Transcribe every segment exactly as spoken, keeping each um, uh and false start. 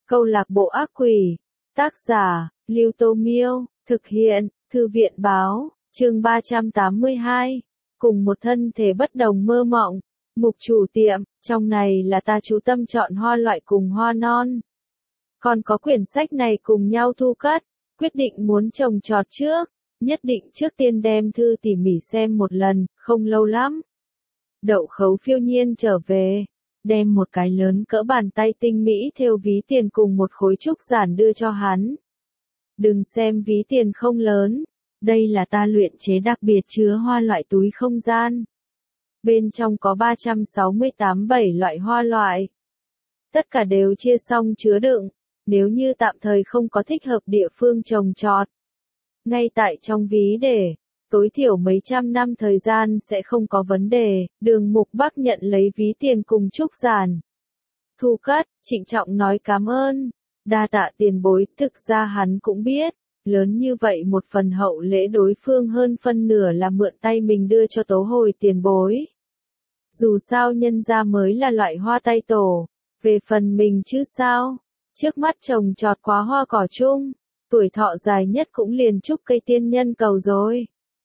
Câu lạc bộ ác quỷ. Tác giả, Lưu Tô Miêu. Thực hiện, Thư viện Báo. Chương ba trăm tám mươi hai. Cùng một thân thể bất đồng mơ mộng. Mục chủ tiệm, trong này là ta chú tâm chọn hoa loại cùng hoa non. Còn có quyển sách này cùng nhau thu cất. Quyết định muốn trồng trọt trước. Nhất định trước tiên đem thư tỉ mỉ xem một lần, không lâu lắm. Đậu Khấu phiêu nhiên trở về. Đem một cái lớn cỡ bàn tay tinh mỹ thêu ví tiền cùng một khối trúc giản đưa cho hắn. Đừng xem ví tiền không lớn. Đây là ta luyện chế đặc biệt chứa hoa loại túi không gian. Bên trong có ba trăm sáu mươi tám bảy loại hoa loại. Tất cả đều chia xong chứa đựng. Nếu như tạm thời không có thích hợp địa phương trồng trọt. Ngay tại trong ví để, tối thiểu mấy trăm năm thời gian sẽ không có vấn đề. Đường Mục Bắc nhận lấy ví tiền cùng trúc giản. Thu cất, trịnh trọng nói cảm ơn. Đa tạ tiền bối, thực ra hắn cũng biết. Lớn như vậy một phần hậu lễ đối phương hơn phân nửa là mượn tay mình đưa cho tố hồi tiền bối. Dù sao nhân gia mới là loại hoa tay tổ. Về phần mình chứ sao? Trước mắt trồng trọt quá hoa cỏ chung. Tuổi thọ dài nhất cũng liền chúc cây tiên nhân cầu rồi.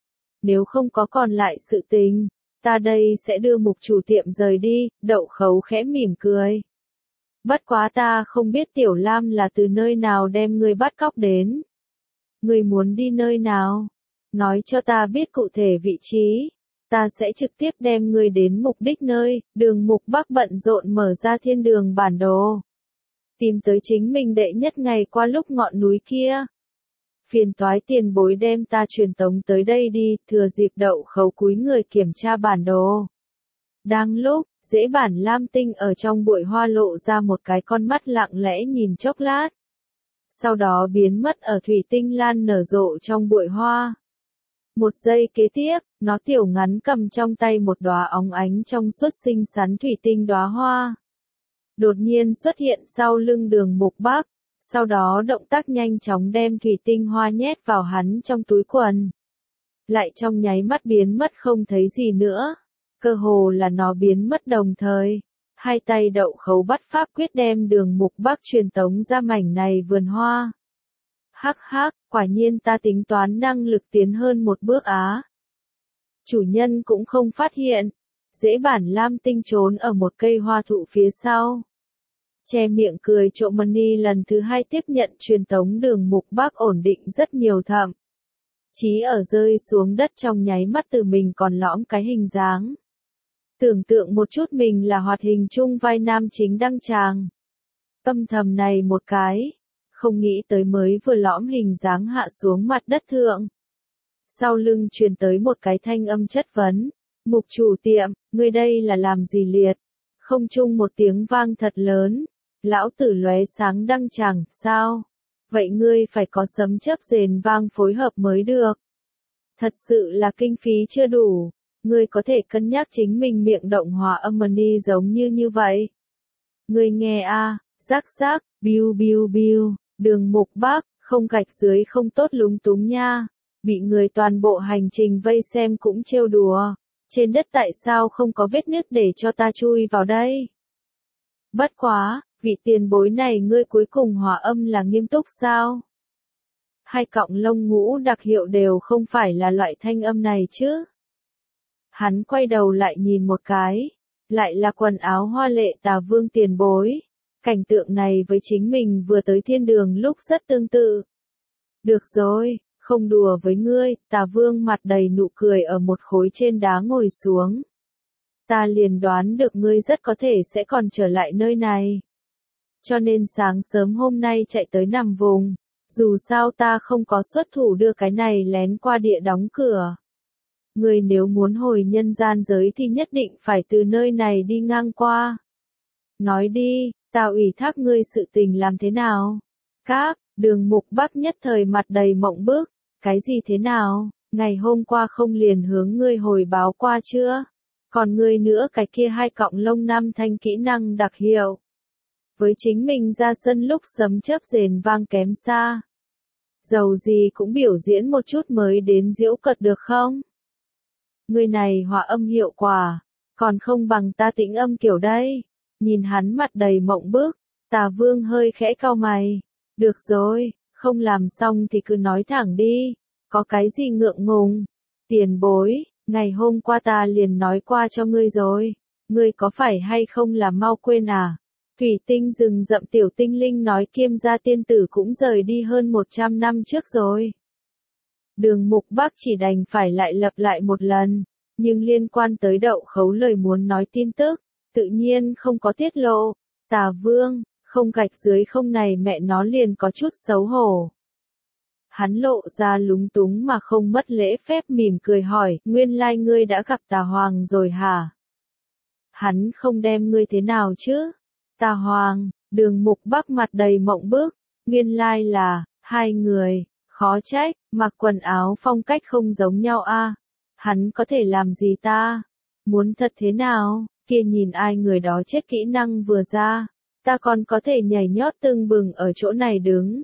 Nếu không có còn lại sự tình, ta đây sẽ đưa mục chủ tiệm rời đi. Đậu Khấu khẽ mỉm cười. Bất quá ta không biết Tiểu Lam là từ nơi nào đem ngươi bắt cóc đến. Ngươi muốn đi nơi nào? Nói cho ta biết cụ thể vị trí. Ta sẽ trực tiếp đem ngươi đến mục đích nơi. Đường Mục Bắc bận rộn mở ra thiên đường bản đồ. Tìm tới chính mình đệ nhất ngày qua lúc ngọn núi kia. Phiền toái tiền bối đem ta truyền tống tới đây đi. Thừa dịp Đậu Khấu cúi người kiểm tra bản đồ. Đang lúc, Dễ Bản Lam Tinh ở trong bụi hoa lộ ra một cái con mắt lặng lẽ nhìn chốc lát. Sau đó biến mất ở thủy tinh lan nở rộ trong bụi hoa. Một giây kế tiếp, nó tiểu ngắn cầm trong tay một đóa óng ánh trong suốt xinh xắn thủy tinh đóa hoa. Đột nhiên xuất hiện sau lưng Đường Mục Bắc, sau đó động tác nhanh chóng đem thủy tinh hoa nhét vào hắn trong túi quần. Lại trong nháy mắt biến mất không thấy gì nữa. Cơ hồ là nó biến mất đồng thời. Hai tay Đậu Khấu bắt pháp quyết đem Đường Mục Bắc truyền tống ra mảnh này vườn hoa. Hắc hắc, quả nhiên ta tính toán năng lực tiến hơn một bước á. Chủ nhân cũng không phát hiện. Dễ Bản Lam Tinh trốn ở một cây hoa thụ phía sau. Che miệng cười trộm mani lần thứ hai tiếp nhận truyền tống Đường Mục Bắc ổn định rất nhiều thậm. Chí ở rơi xuống đất trong nháy mắt từ mình còn lõm cái hình dáng. Tưởng tượng một chút mình là hoạt hình chung vai nam chính đăng tràng. Âm thầm này một cái. Không nghĩ tới mới vừa lõm hình dáng hạ xuống mặt đất thượng. Sau lưng truyền tới một cái thanh âm chất vấn. Mục chủ tiệm, ngươi đây là làm gì liệt? Không chung một tiếng vang thật lớn. Lão tử lóe sáng đăng tràng, sao? Vậy ngươi phải có sấm chớp rền vang phối hợp mới được. Thật sự là kinh phí chưa đủ. Ngươi có thể cân nhắc chính mình miệng động hòa âm mani giống như như vậy. Ngươi nghe a, à, rắc rắc, biu biu biu, Đường Mục Bắc, không gạch dưới không tốt lúng túng nha. Bị người toàn bộ hành trình vây xem cũng trêu đùa. Trên đất tại sao không có vết nứt để cho ta chui vào đây? Bất quá, vị tiền bối này ngươi cuối cùng hòa âm là nghiêm túc sao? Hai cọng lông ngũ đặc hiệu đều không phải là loại thanh âm này chứ? Hắn quay đầu lại nhìn một cái, lại là quần áo hoa lệ Tà Vương tiền bối. Cảnh tượng này với chính mình vừa tới thiên đường lúc rất tương tự. Được rồi, không đùa với ngươi. Tà Vương mặt đầy nụ cười ở một khối trên đá ngồi xuống. Ta liền đoán được ngươi rất có thể sẽ còn trở lại nơi này. Cho nên sáng sớm hôm nay chạy tới nằm vùng. Dù sao ta không có xuất thủ đưa cái này lén qua địa đóng cửa. Ngươi nếu muốn hồi nhân gian giới thì nhất định phải từ nơi này đi ngang qua. Nói đi, ta ủy thác ngươi sự tình làm thế nào? Các, Đường Mục Bắc nhất thời mặt đầy mộng bức. Cái gì thế nào? Ngày hôm qua không liền hướng ngươi hồi báo qua chưa? Còn ngươi nữa cái kia hai cọng lông năm thanh kỹ năng đặc hiệu. Với chính mình ra sân lúc sấm chớp rền vang kém xa. Dầu gì cũng biểu diễn một chút mới đến giễu cợt được không? Người này hòa âm hiệu quả, còn không bằng ta tĩnh âm kiểu đây. Nhìn hắn mặt đầy mộng bức, Tà Vương hơi khẽ cau mày. Được rồi, không làm xong thì cứ nói thẳng đi, có cái gì ngượng ngùng. Tiền bối, ngày hôm qua ta liền nói qua cho ngươi rồi, ngươi có phải hay không là mau quên à? Thủy tinh rừng rậm tiểu tinh linh nói Kiêm gia tiên tử cũng rời đi hơn một trăm năm trước rồi. Đường Mục Bắc chỉ đành phải lại lặp lại một lần, nhưng liên quan tới Đậu Khấu lời muốn nói tin tức, tự nhiên không có tiết lộ. Tà Vương, không gạch dưới không này mẹ nó liền có chút xấu hổ. Hắn lộ ra lúng túng mà không mất lễ phép mỉm cười hỏi, nguyên lai ngươi đã gặp Tà Hoàng rồi hả? Hắn không đem ngươi thế nào chứ? Tà Hoàng, Đường Mục Bắc mặt đầy mộng bức, nguyên lai là, hai người, khó trách, mặc quần áo phong cách không giống nhau a. Hắn có thể làm gì ta? Muốn thật thế nào? Kia nhìn ai người đó chết kỹ năng vừa ra, ta còn có thể nhảy nhót tưng bừng ở chỗ này đứng.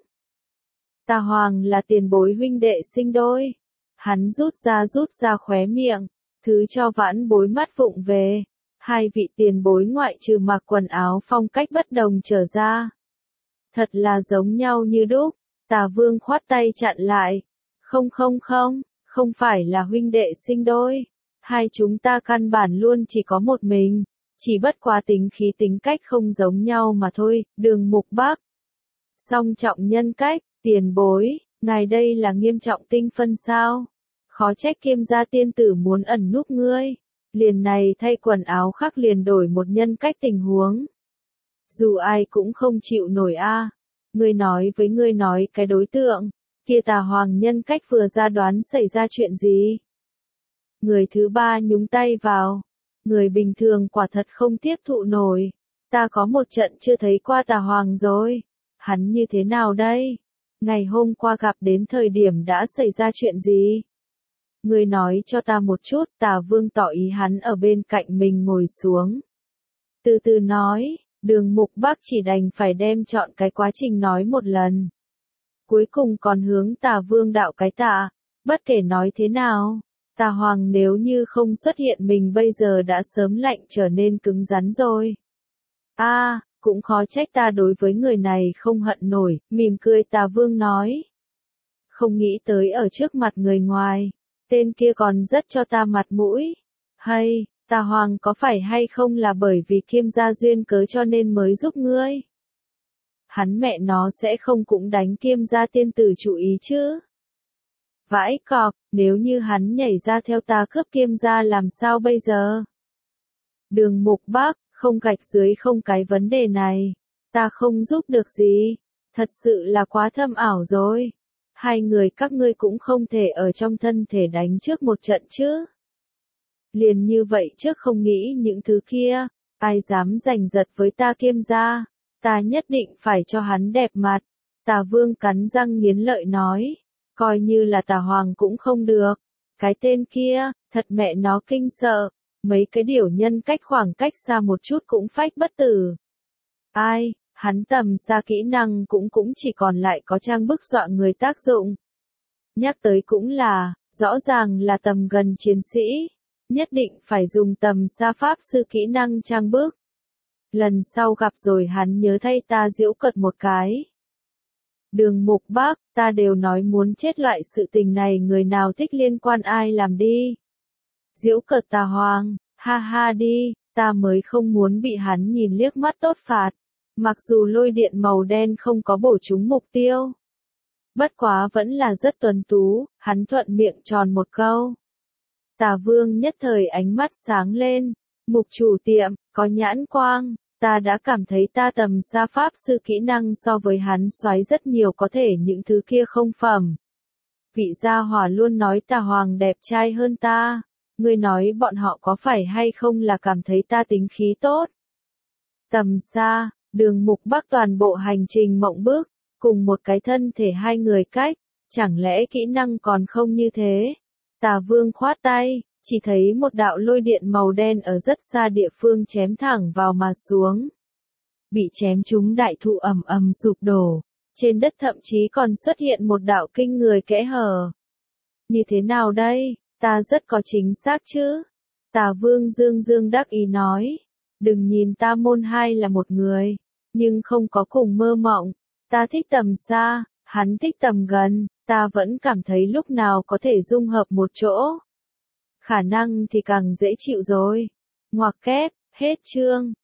Tà Hoàng là tiền bối huynh đệ sinh đôi. Hắn rút ra rút ra khóe miệng, thứ cho vãn bối mắt vụng về. Hai vị tiền bối ngoại trừ mặc quần áo phong cách bất đồng trở ra. Thật là giống nhau như đúc. Tà Vương khoát tay chặn lại. Không không không, không phải là huynh đệ sinh đôi. Hai chúng ta căn bản luôn chỉ có một mình. Chỉ bất quá tính khí tính cách không giống nhau mà thôi. Đường Mục Bắc. Song trọng nhân cách, tiền bối, ngài đây là nghiêm trọng tinh phân sao? Khó trách Kiêm gia tiên tử muốn ẩn núp ngươi. Liền này thay quần áo khác liền đổi một nhân cách tình huống. Dù ai cũng không chịu nổi a. Ngươi nói với ngươi nói cái đối tượng, kia Tà Hoàng nhân cách vừa ra đoán xảy ra chuyện gì? Người thứ ba nhúng tay vào. Người bình thường quả thật không tiếp thụ nổi. Ta có một trận chưa thấy qua Tà Hoàng rồi. Hắn như thế nào đây? Ngày hôm qua gặp đến thời điểm đã xảy ra chuyện gì? Ngươi nói cho ta một chút. Tà Vương tỏ ý hắn ở bên cạnh mình ngồi xuống. Từ từ nói, Đường Mục Bắc chỉ đành phải đem chọn cái quá trình nói một lần. Cuối cùng còn hướng Tà Vương đạo cái tạ. Bất kể nói thế nào, Tà Hoàng nếu như không xuất hiện mình bây giờ đã sớm lạnh trở nên cứng rắn rồi. A, à, cũng khó trách ta đối với người này không hận nổi, mỉm cười Tà Vương nói. Không nghĩ tới ở trước mặt người ngoài, tên kia còn rất cho ta mặt mũi. Hay, Tà Hoàng có phải hay không là bởi vì Kiêm gia duyên cớ cho nên mới giúp ngươi? Hắn mẹ nó sẽ không cũng đánh Kiêm gia tiên tử chủ ý chứ? Vãi cọc, nếu như hắn nhảy ra theo ta cướp Kiêm gia làm sao bây giờ? Đường Mục Bắc, không gạch dưới không cái vấn đề này. Ta không giúp được gì. Thật sự là quá thâm ảo rồi. Hai người các ngươi cũng không thể ở trong thân thể đánh trước một trận chứ. Liền như vậy trước không nghĩ những thứ kia. Ai dám giành giật với ta Kiêm gia. Ta nhất định phải cho hắn đẹp mặt. Tà Vương cắn răng nghiến lợi nói. Coi như là Tà Hoàng cũng không được. Cái tên kia, thật mẹ nó kinh sợ. Mấy cái điều nhân cách khoảng cách xa một chút cũng phách bất tử. Ai, hắn tầm xa kỹ năng cũng cũng chỉ còn lại có trang bức dọa người tác dụng. Nhắc tới cũng là, rõ ràng là tầm gần chiến sĩ. Nhất định phải dùng tầm xa pháp sư kỹ năng trang bức. Lần sau gặp rồi hắn nhớ thay ta giễu cợt một cái. Đường Mục Bắc, ta đều nói muốn chết loại sự tình này người nào thích liên quan ai làm đi. Giễu cợt Tà Hoàng, ha ha đi, ta mới không muốn bị hắn nhìn liếc mắt tốt phạt. Mặc dù lôi điện màu đen không có bổ trúng mục tiêu. Bất quá vẫn là rất tuấn tú, hắn thuận miệng tròn một câu. Tà Vương nhất thời ánh mắt sáng lên. Mục chủ tiệm, có nhãn quang, ta đã cảm thấy ta tầm xa pháp sư kỹ năng so với hắn xoáy rất nhiều có thể những thứ kia không phẩm. Vị gia hỏa luôn nói Tà Hoàng đẹp trai hơn ta. Ngươi nói bọn họ có phải hay không là cảm thấy ta tính khí tốt? Tầm xa, Đường Mục Bắc toàn bộ hành trình mộng bức, cùng một cái thân thể hai người cách, chẳng lẽ kỹ năng còn không như thế? Tà Vương khoát tay, chỉ thấy một đạo lôi điện màu đen ở rất xa địa phương chém thẳng vào mà xuống. Bị chém trúng đại thụ ầm ầm sụp đổ, trên đất thậm chí còn xuất hiện một đạo kinh người kẽ hở. Như thế nào đây? Ta rất có chính xác chứ? Tà Vương dương dương đắc ý nói. Đừng nhìn ta môn hai là một người. nhưng không có cùng mơ mộng. Ta thích tầm xa, hắn thích tầm gần, ta vẫn cảm thấy lúc nào có thể dung hợp một chỗ. Khả năng thì càng dễ chịu rồi. Ngoặc kép, hết chương.